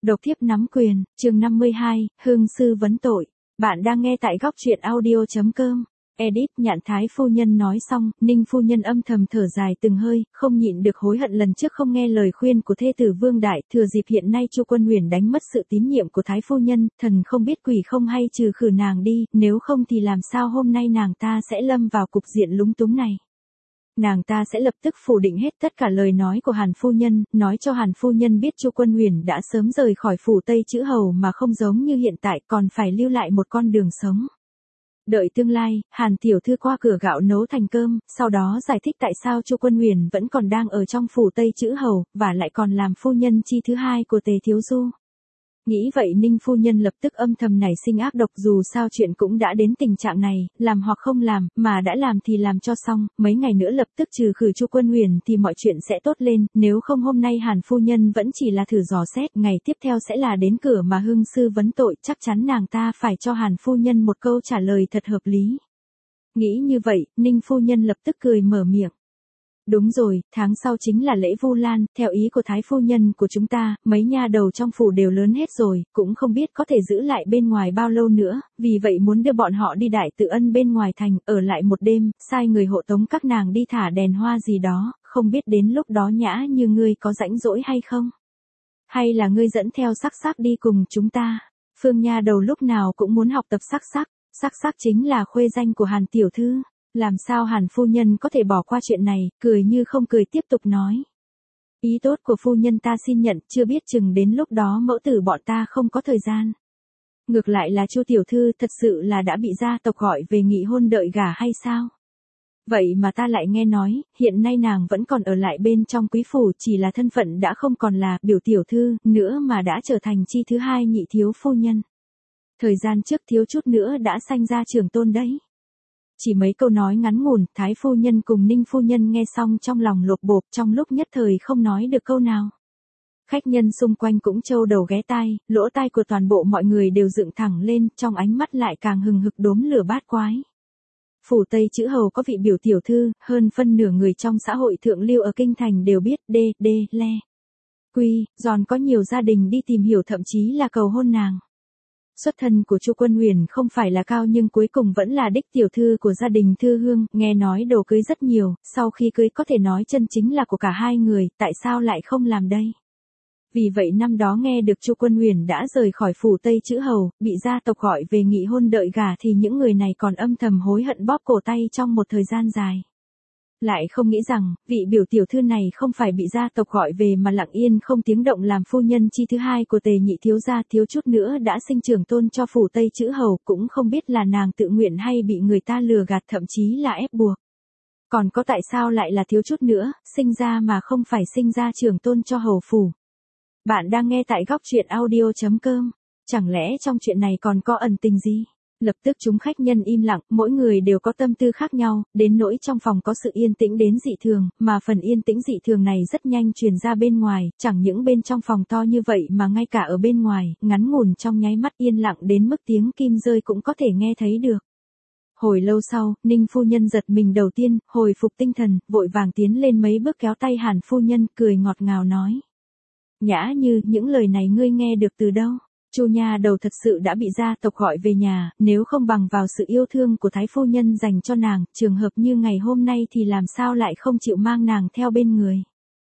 Độc thiếp nắm quyền, chương 52, hương sư vấn tội. Bạn đang nghe tại góc truyện audio.com. Edit Nhạn Thái phu nhân nói xong, Ninh phu nhân âm thầm thở dài từng hơi, không nhịn được hối hận lần trước không nghe lời khuyên của thê tử Vương Đại, thừa dịp hiện nay Chu Quân Huyền đánh mất sự tín nhiệm của Thái phu nhân, thần không biết quỷ không hay trừ khử nàng đi, nếu không thì làm sao hôm nay nàng ta sẽ lâm vào cục diện lúng túng này. Nàng ta sẽ lập tức phủ định hết tất cả lời nói của Hàn phu nhân, nói cho Hàn phu nhân biết Chu Quân Huyền đã sớm rời khỏi phủ Tây Chữ Hầu mà không giống như hiện tại còn phải lưu lại một con đường sống. Đợi tương lai, Hàn tiểu thư qua cửa gạo nấu thành cơm, sau đó giải thích tại sao Chu Quân Huyền vẫn còn đang ở trong phủ Tây Chữ Hầu, và lại còn làm phu nhân chi thứ hai của Tề Thiếu Du. Nghĩ vậy Ninh phu nhân lập tức âm thầm nảy sinh ác độc, dù sao chuyện cũng đã đến tình trạng này, làm hoặc không làm, mà đã làm thì làm cho xong, mấy ngày nữa lập tức trừ khử Chu Quân Huyền thì mọi chuyện sẽ tốt lên, nếu không hôm nay Hàn phu nhân vẫn chỉ là thử dò xét, ngày tiếp theo sẽ là đến cửa mà hương sư vấn tội, chắc chắn nàng ta phải cho Hàn phu nhân một câu trả lời thật hợp lý. Nghĩ như vậy, Ninh phu nhân lập tức cười mở miệng. Đúng rồi, tháng sau chính là lễ Vu Lan, theo ý của Thái phu nhân của chúng ta, mấy nha đầu trong phủ đều lớn hết rồi, cũng không biết có thể giữ lại bên ngoài bao lâu nữa, vì vậy muốn đưa bọn họ đi Đại Tự Ân bên ngoài thành, ở lại một đêm, sai người hộ tống các nàng đi thả đèn hoa gì đó, không biết đến lúc đó Nhã Như ngươi có rảnh rỗi hay không? Hay là ngươi dẫn theo Sắc Sắc đi cùng chúng ta? Phương nha đầu lúc nào cũng muốn học tập Sắc Sắc chính là khuê danh của Hàn tiểu thư. Làm sao Hàn phu nhân có thể bỏ qua chuyện này, cười như không cười tiếp tục nói. Ý tốt của phu nhân ta xin nhận, chưa biết chừng đến lúc đó mẫu tử bọn ta không có thời gian. Ngược lại là Chu tiểu thư thật sự là đã bị gia tộc gọi về nghị hôn đợi gả hay sao? Vậy mà ta lại nghe nói, hiện nay nàng vẫn còn ở lại bên trong quý phủ, chỉ là thân phận đã không còn là biểu tiểu thư nữa mà đã trở thành chi thứ hai nhị thiếu phu nhân. Thời gian trước thiếu chút nữa đã sanh ra trưởng tôn đấy. Chỉ mấy câu nói ngắn ngủn, Thái phu nhân cùng Ninh phu nhân nghe xong trong lòng lột bột, trong lúc nhất thời không nói được câu nào. Khách nhân xung quanh cũng trâu đầu ghé tai, lỗ tai của toàn bộ mọi người đều dựng thẳng lên, trong ánh mắt lại càng hừng hực đốm lửa bát quái. Phủ Tây Chữ Hầu có vị biểu tiểu thư, hơn phân nửa người trong xã hội thượng lưu ở kinh thành đều biết, le. Quy, giòn có nhiều gia đình đi tìm hiểu thậm chí là cầu hôn nàng. Xuất thân của Chu Quân Huyền không phải là cao nhưng cuối cùng vẫn là đích tiểu thư của gia đình Thư Hương, nghe nói đồ cưới rất nhiều, sau khi cưới có thể nói chân chính là của cả hai người, tại sao lại không làm đây? Vì vậy năm đó nghe được Chu Quân Huyền đã rời khỏi phủ Tây Chữ Hầu, bị gia tộc gọi về nghị hôn đợi gả thì những người này còn âm thầm hối hận bóp cổ tay trong một thời gian dài. Lại không nghĩ rằng, vị biểu tiểu thư này không phải bị gia tộc gọi về mà lặng yên không tiếng động làm phu nhân chi thứ hai của Tề nhị thiếu gia, thiếu chút nữa đã sinh trưởng tôn cho phủ Tây Chữ Hầu, cũng không biết là nàng tự nguyện hay bị người ta lừa gạt thậm chí là ép buộc. Còn có tại sao lại là thiếu chút nữa, sinh ra mà không phải sinh ra trưởng tôn cho hầu phủ. Bạn đang nghe tại góc truyện audio.com, chẳng lẽ trong chuyện này còn có ẩn tình gì? Lập tức chúng khách nhân im lặng, mỗi người đều có tâm tư khác nhau, đến nỗi trong phòng có sự yên tĩnh đến dị thường, mà phần yên tĩnh dị thường này rất nhanh truyền ra bên ngoài, chẳng những bên trong phòng to như vậy mà ngay cả ở bên ngoài, ngắn ngủn trong nháy mắt yên lặng đến mức tiếng kim rơi cũng có thể nghe thấy được. Hồi lâu sau, Ninh phu nhân giật mình đầu tiên, hồi phục tinh thần, vội vàng tiến lên mấy bước kéo tay Hàn phu nhân, cười ngọt ngào nói. Nhã Như, những lời này ngươi nghe được từ đâu? Chu nha đầu thật sự đã bị gia tộc gọi về nhà, nếu không bằng vào sự yêu thương của Thái phu nhân dành cho nàng, trường hợp như ngày hôm nay thì làm sao lại không chịu mang nàng theo bên người.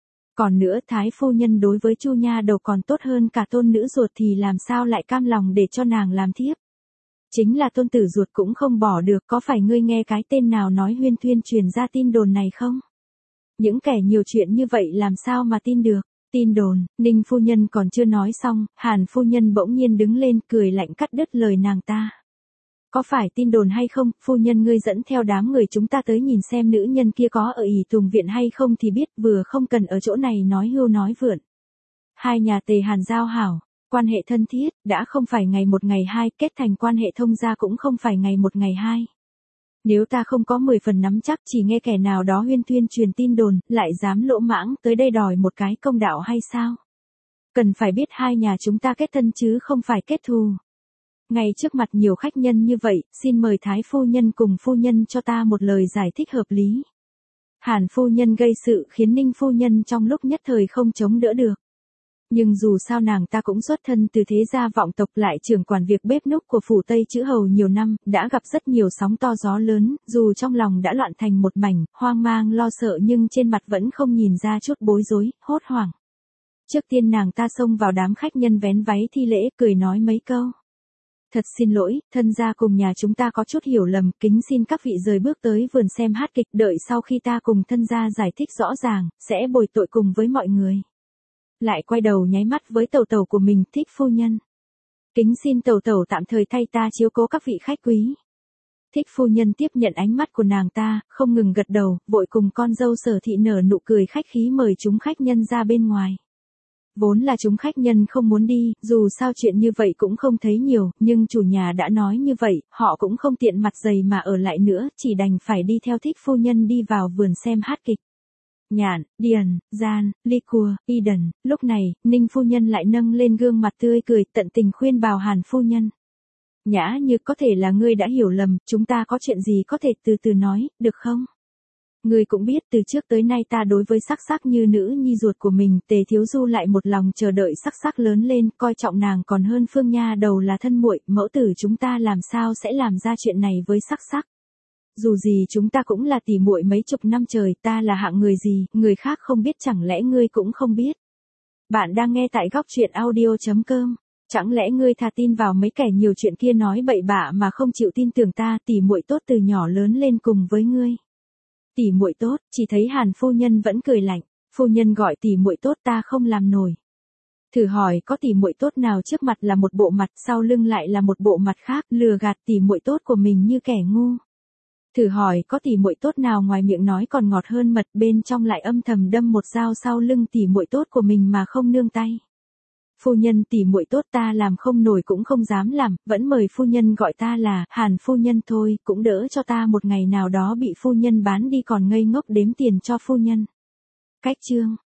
Còn nữa Thái phu nhân đối với Chu nha đầu còn tốt hơn cả tôn nữ ruột thì làm sao lại cam lòng để cho nàng làm thiếp. Chính là tôn tử ruột cũng không bỏ được, có phải ngươi nghe cái tên nào nói huyên thuyên truyền ra tin đồn này không? Những kẻ nhiều chuyện như vậy làm sao mà tin được? Tin đồn, Ninh phu nhân còn chưa nói xong, Hàn phu nhân bỗng nhiên đứng lên cười lạnh cắt đứt lời nàng ta. Có phải tin đồn hay không, phu nhân ngươi dẫn theo đám người chúng ta tới nhìn xem nữ nhân kia có ở ỷ Tùng viện hay không thì biết, vừa không cần ở chỗ này nói hưu nói vượn. Hai nhà Tề Hàn giao hảo, quan hệ thân thiết, đã không phải ngày một ngày hai, kết thành quan hệ thông gia cũng không phải ngày một ngày hai. Nếu ta không có 10 phần nắm chắc chỉ nghe kẻ nào đó huyên thuyên truyền tin đồn, lại dám lỗ mãng tới đây đòi một cái công đạo hay sao? Cần phải biết hai nhà chúng ta kết thân chứ không phải kết thù. Ngay trước mặt nhiều khách nhân như vậy, xin mời Thái phu nhân cùng phu nhân cho ta một lời giải thích hợp lý. Hàn phu nhân gây sự khiến Ninh phu nhân trong lúc nhất thời không chống đỡ được. Nhưng dù sao nàng ta cũng xuất thân từ thế gia vọng tộc, lại trưởng quản việc bếp núc của phủ Tây Chữ Hầu nhiều năm, đã gặp rất nhiều sóng to gió lớn, dù trong lòng đã loạn thành một mảnh, hoang mang lo sợ nhưng trên mặt vẫn không nhìn ra chút bối rối, hốt hoảng. Trước tiên nàng ta xông vào đám khách nhân vén váy thi lễ, cười nói mấy câu. Thật xin lỗi, thân gia cùng nhà chúng ta có chút hiểu lầm, kính xin các vị rời bước tới vườn xem hát kịch, đợi sau khi ta cùng thân gia giải thích rõ ràng, sẽ bồi tội cùng với mọi người. Lại quay đầu nháy mắt với tẩu tẩu của mình, Thích phu nhân. Kính xin tẩu tẩu tạm thời thay ta chiếu cố các vị khách quý. Thích phu nhân tiếp nhận ánh mắt của nàng ta, không ngừng gật đầu, vội cùng con dâu Sở Thị nở nụ cười khách khí mời chúng khách nhân ra bên ngoài. Vốn là chúng khách nhân không muốn đi, dù sao chuyện như vậy cũng không thấy nhiều, nhưng chủ nhà đã nói như vậy, họ cũng không tiện mặt dày mà ở lại nữa, chỉ đành phải đi theo Thích phu nhân đi vào vườn xem hát kịch. Nhạn, Điền, Gian, Ly Cua, Y Đần, lúc này, Ninh phu nhân lại nâng lên gương mặt tươi cười, tận tình khuyên bảo Hàn phu nhân. Nhã Như, có thể là ngươi đã hiểu lầm, chúng ta có chuyện gì có thể từ từ nói, được không? Ngươi cũng biết từ trước tới nay ta đối với Sắc Sắc như nữ nhi ruột của mình, Tề Thiếu Du lại một lòng chờ đợi Sắc Sắc lớn lên, coi trọng nàng còn hơn Phương Nha Đầu là thân muội, mẫu tử chúng ta làm sao sẽ làm ra chuyện này với Sắc Sắc? Dù gì chúng ta cũng là tỉ muội mấy chục năm trời, ta là hạng người gì, người khác không biết chẳng lẽ ngươi cũng không biết. Bạn đang nghe tại góc truyện audio.com. Chẳng lẽ ngươi thà tin vào mấy kẻ nhiều chuyện kia nói bậy bạ mà không chịu tin tưởng ta, tỉ muội tốt từ nhỏ lớn lên cùng với ngươi. Tỉ muội tốt, chỉ thấy Hàn phu nhân vẫn cười lạnh, phu nhân gọi tỉ muội tốt ta không làm nổi. Thử hỏi có tỉ muội tốt nào trước mặt là một bộ mặt, sau lưng lại là một bộ mặt khác, lừa gạt tỉ muội tốt của mình như kẻ ngu. Thử hỏi có tỉ muội tốt nào ngoài miệng nói còn ngọt hơn mật, bên trong lại âm thầm đâm một dao sau lưng tỉ muội tốt của mình mà không nương tay. Phu nhân, tỉ muội tốt ta làm không nổi cũng không dám làm, vẫn mời phu nhân gọi ta là Hàn phu nhân thôi, cũng đỡ cho ta một ngày nào đó bị phu nhân bán đi còn ngây ngốc đếm tiền cho phu nhân. Cách chương